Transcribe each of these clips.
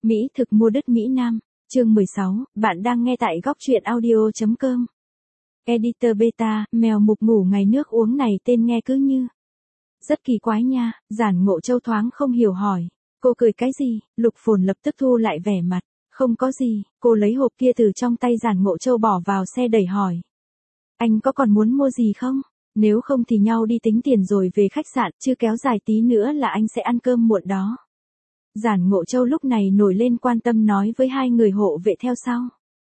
Mỹ thực mua đất Mỹ Nam, chương 16, bạn đang nghe tại góc truyện audio.com. Editor Beta, mèo mục ngủ ngày nước uống này tên nghe cứ như rất kỳ quái nha. Giản Ngộ Châu thoáng không hiểu hỏi, cô cười cái gì? Lục Phồn lập tức thu lại vẻ mặt, không có gì. Cô lấy hộp kia từ trong tay Giản Ngộ Châu bỏ vào xe đẩy hỏi, anh có còn muốn mua gì không? Nếu không thì nhau đi tính tiền rồi về khách sạn, chứ kéo dài tí nữa là anh sẽ ăn cơm muộn đó. Giản Ngộ Châu lúc này nổi lên quan tâm nói với hai người hộ vệ theo sau.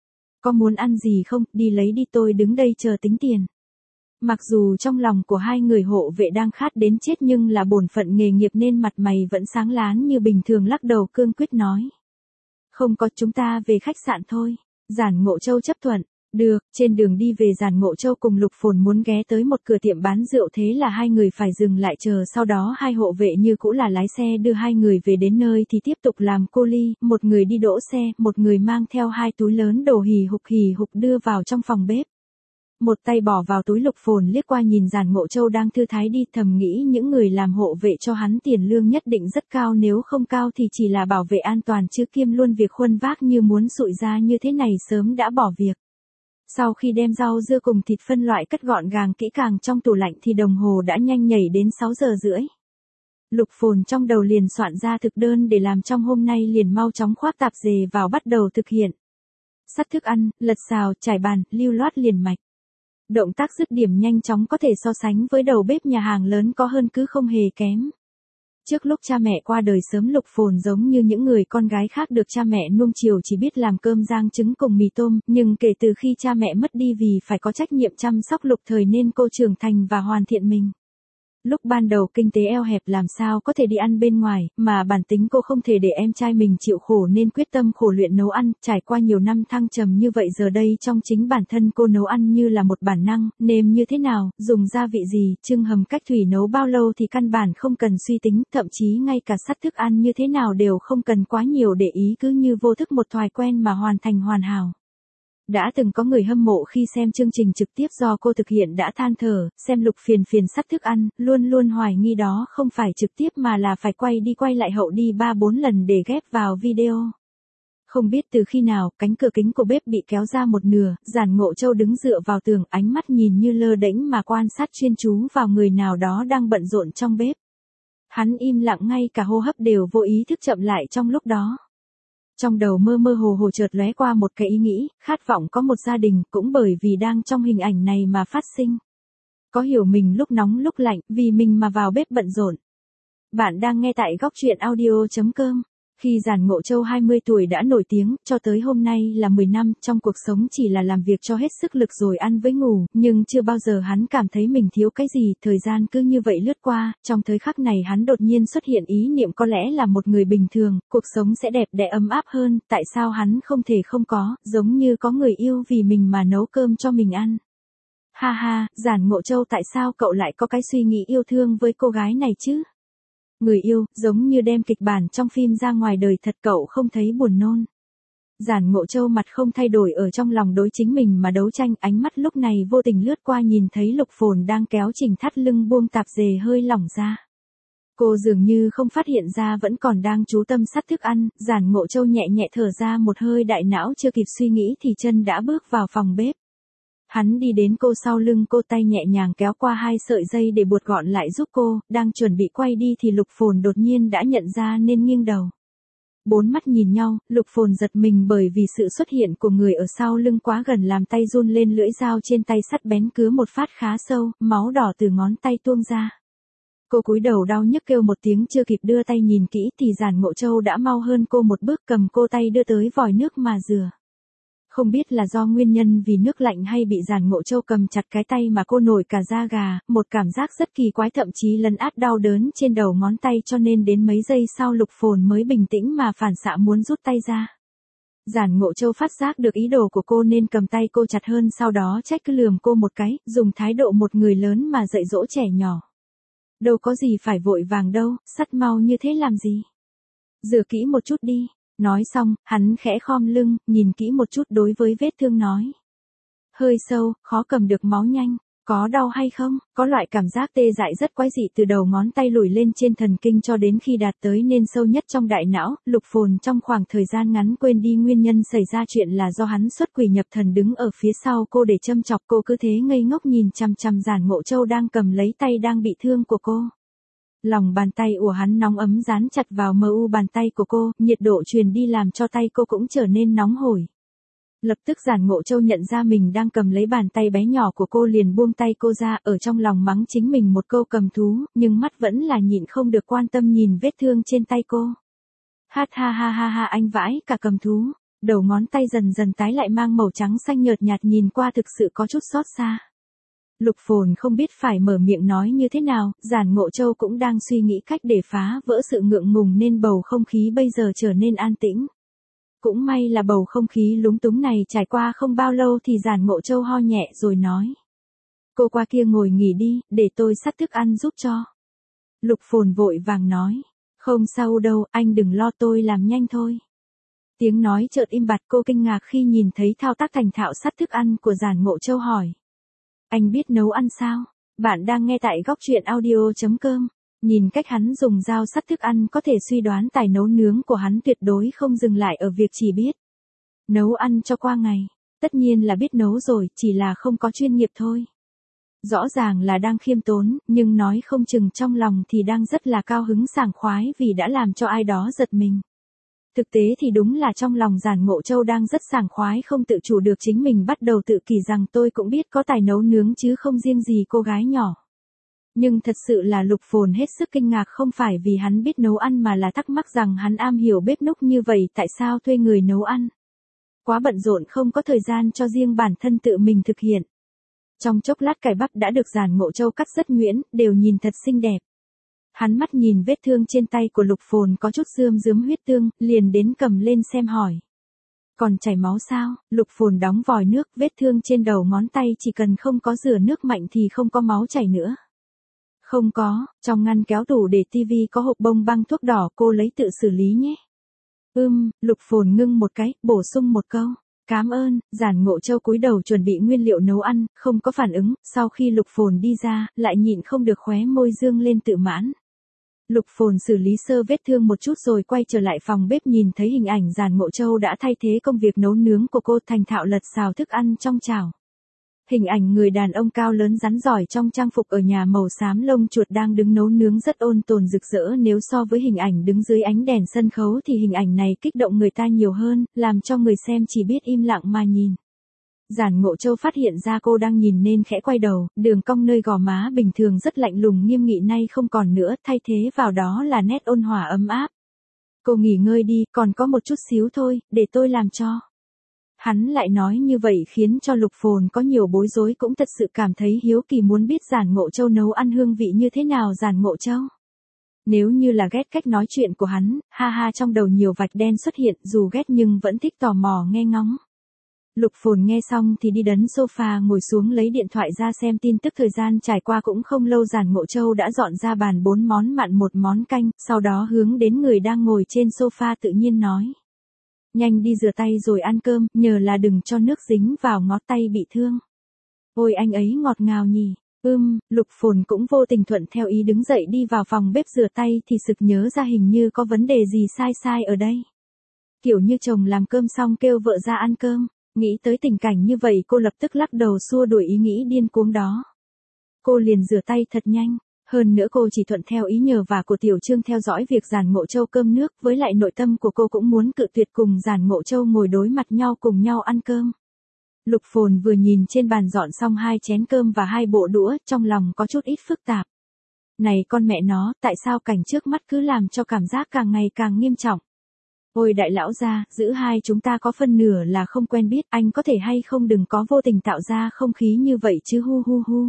Có muốn ăn gì không, đi lấy đi, tôi đứng đây chờ tính tiền. Mặc dù trong lòng của hai người hộ vệ đang khát đến chết nhưng là bổn phận nghề nghiệp nên mặt mày vẫn sáng láng như bình thường, lắc đầu cương quyết nói. Không có, chúng ta về khách sạn thôi. Giản Ngộ Châu chấp thuận. Được. Trên đường đi về, Giản Ngộ Châu cùng Lục Phồn muốn ghé tới một cửa tiệm bán rượu, thế là hai người phải dừng lại chờ, sau đó hai hộ vệ như cũ là lái xe đưa hai người về đến nơi thì tiếp tục làm cô ly, một người đi đỗ xe, một người mang theo hai túi lớn đồ hì hục đưa vào trong phòng bếp. Một tay bỏ vào túi, Lục Phồn liếc qua nhìn Giản Ngộ Châu đang thư thái đi, thầm nghĩ những người làm hộ vệ cho hắn tiền lương nhất định rất cao, nếu không cao thì chỉ là bảo vệ an toàn chứ kiêm luôn việc khuân vác như muốn sụi ra như thế này sớm đã bỏ việc. Sau khi đem rau dưa cùng thịt phân loại cất gọn gàng kỹ càng trong tủ lạnh thì đồng hồ đã nhanh nhảy đến 6 giờ rưỡi. Lục Phồn trong đầu liền soạn ra thực đơn để làm trong hôm nay, liền mau chóng khoác tạp dề vào bắt đầu thực hiện. Sắt thức ăn, lật xào, trải bàn, lưu loát liền mạch. Động tác dứt điểm nhanh chóng, có thể so sánh với đầu bếp nhà hàng lớn có hơn cứ không hề kém. Trước lúc cha mẹ qua đời sớm, Lục Phồn giống như những người con gái khác được cha mẹ nuông chiều chỉ biết làm cơm rang trứng cùng mì tôm, nhưng kể từ khi cha mẹ mất đi vì phải có trách nhiệm chăm sóc Lục Thời nên cô trưởng thành và hoàn thiện mình. Lúc ban đầu kinh tế eo hẹp làm sao có thể đi ăn bên ngoài, mà bản tính cô không thể để em trai mình chịu khổ nên quyết tâm khổ luyện nấu ăn, trải qua nhiều năm thăng trầm như vậy giờ đây trong chính bản thân cô nấu ăn như là một bản năng, nêm như thế nào, dùng gia vị gì, chưng hầm cách thủy nấu bao lâu thì căn bản không cần suy tính, thậm chí ngay cả sắt thức ăn như thế nào đều không cần quá nhiều để ý, cứ như vô thức một thói quen mà hoàn thành hoàn hảo. Đã từng có người hâm mộ khi xem chương trình trực tiếp do cô thực hiện đã than thở, xem Lục phiền sắt thức ăn, luôn luôn hoài nghi đó không phải trực tiếp mà là phải quay đi quay lại hậu đi 3-4 lần để ghép vào video. Không biết từ khi nào, cánh cửa kính của bếp bị kéo ra một nửa, Giản Ngộ Châu đứng dựa vào tường, ánh mắt nhìn như lơ đễnh mà quan sát chuyên chú vào người nào đó đang bận rộn trong bếp. Hắn im lặng, ngay cả hô hấp đều vô ý thức chậm lại trong lúc đó. Trong đầu mơ hồ chợt lóe qua một cái ý nghĩ, khát vọng có một gia đình, cũng bởi vì đang trong hình ảnh này mà phát sinh. Có hiểu mình lúc nóng lúc lạnh, vì mình mà vào bếp bận rộn. Bạn đang nghe tại góc truyện audio.com. Khi Giản Ngộ Châu 20 tuổi đã nổi tiếng, cho tới hôm nay là 10 năm, trong cuộc sống chỉ là làm việc cho hết sức lực rồi ăn với ngủ, nhưng chưa bao giờ hắn cảm thấy mình thiếu cái gì, thời gian cứ như vậy lướt qua, trong thời khắc này hắn đột nhiên xuất hiện ý niệm có lẽ là một người bình thường, cuộc sống sẽ đẹp đẽ ấm áp hơn, tại sao hắn không thể không có, giống như có người yêu vì mình mà nấu cơm cho mình ăn. Ha ha, Giản Ngộ Châu, tại sao cậu lại có cái suy nghĩ yêu thương với cô gái này chứ? Người yêu, giống như đem kịch bản trong phim ra ngoài đời thật, cậu không thấy buồn nôn. Giản Ngộ Châu mặt không thay đổi, ở trong lòng đối chính mình mà đấu tranh, ánh mắt lúc này vô tình lướt qua nhìn thấy Lục Phồn đang kéo chỉnh thắt lưng buông tạp dề hơi lỏng ra. Cô dường như không phát hiện ra vẫn còn đang chú tâm sắt thức ăn, Giản Ngộ Châu nhẹ nhẹ thở ra một hơi, đại não chưa kịp suy nghĩ thì chân đã bước vào phòng bếp. Hắn đi đến cô sau lưng cô, tay nhẹ nhàng kéo qua hai sợi dây để buộc gọn lại giúp cô, đang chuẩn bị quay đi thì Lục Phồn đột nhiên đã nhận ra nên nghiêng đầu. Bốn mắt nhìn nhau, Lục Phồn giật mình bởi vì sự xuất hiện của người ở sau lưng quá gần làm tay run lên, lưỡi dao trên tay sắt bén cứa một phát khá sâu, máu đỏ từ ngón tay tuôn ra. Cô cúi đầu đau nhức kêu một tiếng, chưa kịp đưa tay nhìn kỹ thì Giản Ngộ Châu đã mau hơn cô một bước, cầm cô tay đưa tới vòi nước mà rửa. Không biết là do nguyên nhân vì nước lạnh hay bị Giản Ngộ Châu cầm chặt cái tay mà cô nổi cả da gà, một cảm giác rất kỳ quái, thậm chí lấn át đau đớn trên đầu ngón tay, cho nên đến mấy giây sau Lục Phồn mới bình tĩnh mà phản xạ muốn rút tay ra. Giản Ngộ Châu phát giác được ý đồ của cô nên cầm tay cô chặt hơn, sau đó trách cứ lườm cô một cái, dùng thái độ một người lớn mà dạy dỗ trẻ nhỏ. Đâu có gì phải vội vàng đâu, sắt mau như thế làm gì? Rửa kỹ một chút đi. Nói xong, hắn khẽ khom lưng, nhìn kỹ một chút đối với vết thương nói. Hơi sâu, khó cầm được máu nhanh, Có đau hay không? Có loại cảm giác tê dại rất quái dị từ đầu ngón tay lùi lên trên thần kinh cho đến khi đạt tới nên sâu nhất trong đại não. Lục Phồn trong khoảng thời gian ngắn quên đi nguyên nhân xảy ra chuyện là do hắn xuất quỷ nhập thần đứng ở phía sau cô để châm chọc cô, cứ thế ngây ngốc nhìn chằm chằm Giản Ngộ Châu đang cầm lấy tay đang bị thương của cô. Lòng bàn tay của hắn nóng ấm dán chặt vào mu bàn tay của cô, nhiệt độ truyền đi làm cho tay cô cũng trở nên nóng hổi. Lập tức Giản Ngộ Châu nhận ra mình đang cầm lấy bàn tay bé nhỏ của cô liền buông tay cô ra, ở trong lòng mắng chính mình một câu cầm thú, nhưng mắt vẫn là nhịn không được quan tâm nhìn vết thương trên tay cô. Hát ha ha ha ha, anh vãi cả cầm thú. Đầu ngón tay dần dần tái lại mang màu trắng xanh nhợt nhạt, nhìn qua thực sự có chút xót xa. Lục Phồn không biết phải mở miệng nói như thế nào, Giản Ngộ Châu cũng đang suy nghĩ cách để phá vỡ sự ngượng ngùng nên bầu không khí bây giờ trở nên an tĩnh. Cũng may là bầu không khí lúng túng này trải qua không bao lâu thì Giản Ngộ Châu ho nhẹ rồi nói. Cô qua kia ngồi nghỉ đi, để tôi xắt thức ăn giúp cho. Lục Phồn vội vàng nói. Không sao đâu, anh đừng lo, tôi làm nhanh thôi. Tiếng nói chợt im bặt, cô kinh ngạc khi nhìn thấy thao tác thành thạo xắt thức ăn của Giản Ngộ Châu hỏi. Anh biết nấu ăn sao? Bạn đang nghe tại góc truyện audio.com. Nhìn cách hắn dùng dao sắt thức ăn có thể suy đoán tài nấu nướng của hắn tuyệt đối không dừng lại ở việc chỉ biết nấu ăn cho qua ngày. Tất nhiên là biết nấu rồi, chỉ là không có chuyên nghiệp thôi. Rõ ràng là đang khiêm tốn, nhưng nói không chừng trong lòng thì đang rất là cao hứng sảng khoái vì đã làm cho ai đó giật mình. Thực tế thì đúng là trong lòng Giản Ngộ Châu đang rất sảng khoái, không tự chủ được chính mình bắt đầu tự kỷ rằng tôi cũng biết có tài nấu nướng chứ không riêng gì cô gái nhỏ. Nhưng thật sự là Lục Phồn hết sức kinh ngạc, không phải vì hắn biết nấu ăn mà là thắc mắc rằng hắn am hiểu bếp núc như vậy tại sao thuê người nấu ăn. Quá bận rộn không có thời gian cho riêng bản thân tự mình thực hiện. Trong chốc lát cải bắp đã được Giản Ngộ Châu cắt rất nhuyễn, đều nhìn thật xinh đẹp. Hắn mắt nhìn vết thương trên tay của Lục Phồn có chút rơm rớm huyết tương, liền đến cầm lên xem hỏi. Còn chảy máu sao? Lục Phồn đóng vòi nước, vết thương trên đầu ngón tay chỉ cần không có rửa nước mạnh thì không có máu chảy nữa. Không có, trong ngăn kéo tủ để tivi có hộp bông băng thuốc đỏ, cô lấy tự xử lý nhé. Lục Phồn ngưng một cái, bổ sung một câu. Cảm ơn. Giản Ngộ Châu cúi đầu chuẩn bị nguyên liệu nấu ăn, không có phản ứng, sau khi Lục Phồn đi ra, lại nhịn không được khóe môi dương lên tự mãn. Lục Phồn xử lý sơ vết thương một chút rồi quay trở lại phòng bếp, nhìn thấy hình ảnh Giản Ngộ Châu đã thay thế công việc nấu nướng của cô, thành thạo lật xào thức ăn trong chảo. Hình ảnh người đàn ông cao lớn rắn giỏi trong trang phục ở nhà màu xám lông chuột đang đứng nấu nướng rất ôn tồn rực rỡ, nếu so với hình ảnh đứng dưới ánh đèn sân khấu thì hình ảnh này kích động người ta nhiều hơn, làm cho người xem chỉ biết im lặng mà nhìn. Giản Ngộ Châu phát hiện ra cô đang nhìn nên khẽ quay đầu, đường cong nơi gò má bình thường rất lạnh lùng nghiêm nghị nay không còn nữa, thay thế vào đó là nét ôn hòa ấm áp. Cô nghỉ ngơi đi, còn có một chút xíu thôi, để tôi làm cho. Hắn lại nói như vậy khiến cho Lục Phồn có nhiều bối rối, cũng thật sự cảm thấy hiếu kỳ muốn biết Giản Ngộ Châu nấu ăn hương vị như thế nào. Giản Ngộ Châu. Nếu như là ghét cách nói chuyện của hắn, ha ha, trong đầu nhiều vạch đen xuất hiện, dù ghét nhưng vẫn thích tò mò nghe ngóng. Lục Phồn nghe xong thì đi đến sofa ngồi xuống lấy điện thoại ra xem tin tức. Thời gian trải qua cũng không lâu, Giản Ngộ Châu đã dọn ra bàn 4 món mặn 1 món canh, sau đó hướng đến người đang ngồi trên sofa tự nhiên nói. Nhanh đi rửa tay rồi ăn cơm, nhờ là đừng cho nước dính vào ngón tay bị thương. Ôi anh ấy ngọt ngào nhỉ. Lục Phồn cũng vô tình thuận theo ý đứng dậy đi vào phòng bếp rửa tay thì sực nhớ ra hình như có vấn đề gì sai ở đây. Kiểu như chồng làm cơm xong kêu vợ ra ăn cơm, nghĩ tới tình cảnh như vậy cô lập tức lắc đầu xua đuổi ý nghĩ điên cuồng đó. Cô liền rửa tay thật nhanh. Hơn nữa cô chỉ thuận theo ý nhờ vả của Tiểu Trương theo dõi việc Giản Ngộ Châu cơm nước, với lại nội tâm của cô cũng muốn cự tuyệt cùng Giản Ngộ Châu ngồi đối mặt nhau cùng nhau ăn cơm. Lục Phồn vừa nhìn trên bàn dọn xong 2 chén cơm và 2 bộ đũa, trong lòng có chút ít phức tạp. Này con mẹ nó, tại sao cảnh trước mắt cứ làm cho cảm giác càng ngày càng nghiêm trọng. Ôi đại lão gia, giữa hai chúng ta có phân nửa là không quen biết, anh có thể hay không đừng có vô tình tạo ra không khí như vậy chứ hu hu hu.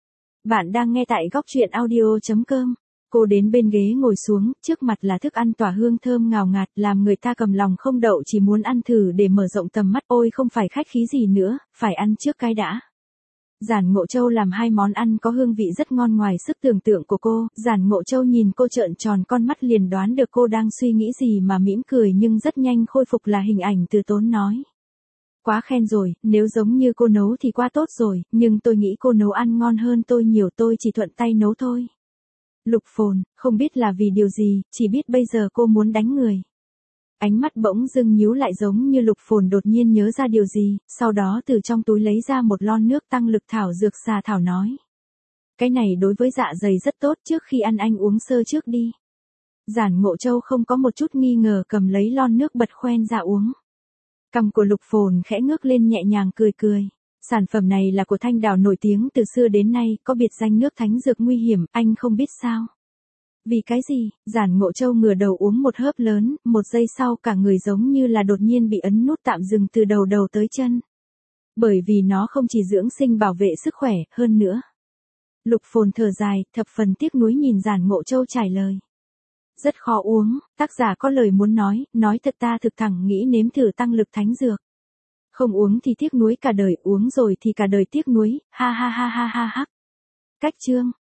Bạn đang nghe tại góc truyện audio.com. Cô đến bên ghế ngồi xuống, trước mặt là thức ăn tỏa hương thơm ngào ngạt, làm người ta cầm lòng không đậu chỉ muốn ăn thử để mở rộng tầm mắt. Ôi không phải khách khí gì nữa, phải ăn trước cái đã. Giản Ngộ Châu làm 2 món ăn có hương vị rất ngon ngoài sức tưởng tượng của cô. Giản Ngộ Châu nhìn cô trợn tròn con mắt liền đoán được cô đang suy nghĩ gì mà mỉm cười, nhưng rất nhanh khôi phục là hình ảnh từ tốn nói. Quá khen rồi, nếu giống như cô nấu thì quá tốt rồi, nhưng tôi nghĩ cô nấu ăn ngon hơn tôi nhiều, tôi chỉ thuận tay nấu thôi. Lục Phồn, không biết là vì điều gì, chỉ biết bây giờ cô muốn đánh người. Ánh mắt bỗng dưng nhíu lại giống như Lục Phồn đột nhiên nhớ ra điều gì, sau đó từ trong túi lấy ra một lon nước tăng lực thảo dược xà thảo nói. Cái này đối với dạ dày rất tốt, trước khi ăn anh uống sơ trước đi. Giản Ngộ Châu không có một chút nghi ngờ cầm lấy lon nước bật khoen ra uống. Cằm của Lục Phồn khẽ ngước lên nhẹ nhàng cười cười. Sản phẩm này là của Thanh Đào nổi tiếng từ xưa đến nay, có biệt danh nước thánh dược nguy hiểm, anh không biết sao. Vì cái gì? Giản Ngộ Châu ngửa đầu uống một hớp lớn, một giây sau cả người giống như là đột nhiên bị ấn nút tạm dừng từ đầu tới chân. Bởi vì nó không chỉ dưỡng sinh bảo vệ sức khỏe, hơn nữa. Lục Phồn thở dài, thập phần tiếc nuối nhìn Giản Ngộ Châu trải lời. Rất khó uống, tác giả có lời muốn nói thật ta thực thẳng nghĩ nếm thử tăng lực thánh dược. Không uống thì tiếc nuối cả đời, uống rồi thì cả đời tiếc nuối, ha ha ha ha ha ha. Cách chương